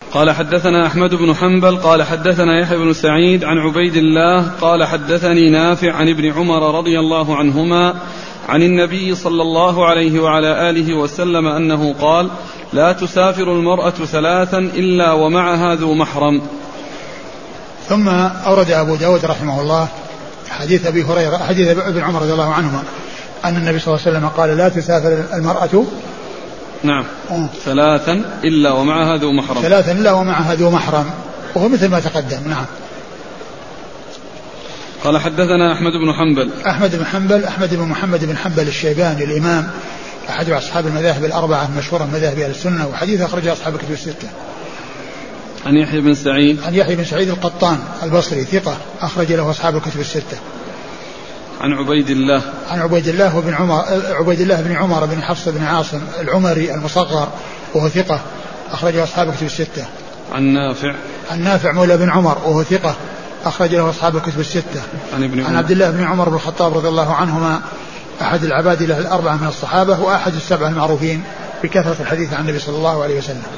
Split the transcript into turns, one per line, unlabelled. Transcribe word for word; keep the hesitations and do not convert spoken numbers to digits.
قال حدثنا أحمد بن حنبل قال حدثنا يحيى بن سعيد عن عبيد الله قال حدثني نافع عن ابن عمر رضي الله عنهما عن النبي صلى الله عليه وعلى آله وسلم أنه قال: لا تسافر المرأة ثلاثا إلا ومعها ذو محرم.
ثم أورد أبو داود رحمه الله حديث أبي هريرة حديث ابن عمر رضي الله عنهما أن النبي صلى الله عليه وسلم قال: لا تسافر المرأة
نعم أه. ثلاثا إلا ومعها ذو محرم
ثلاثا إلا ومعها ذو محرم، وهو مثل ما تقدم. نعم.
قال حدثنا أحمد بن حنبل
أحمد بن حنبل أحمد بن محمد بن حنبل الشيباني الإمام أحد أصحاب المذاهب الأربعة المشهورة من مذاهب أهل السنة، وحديث أخرجه أصحاب الكتب الستة.
عن يحيى بن سعيد
عن يحيى بن سعيد القطان البصري ثقة أخرج له أصحاب الكتب الستة.
عن عبيد الله
عن عبيد الله بن عمر عبيد الله بن عمر بن حفص بن عاصم العمري المصغر وهو ثقة أخرجه أصحاب الكتب الستة.
عن نافع
عن نافع مولى بن عمر وهو ثقة أخرج له أصحاب الكتب الستة.
عن, ابن
عن عبد الله بن عمر بن الخطاب رضي الله عنهما أحد العباد له الأربعة من الصحابة وأحد السبعة المعروفين بكثرة الحديث عن النبي صلى الله عليه وسلم.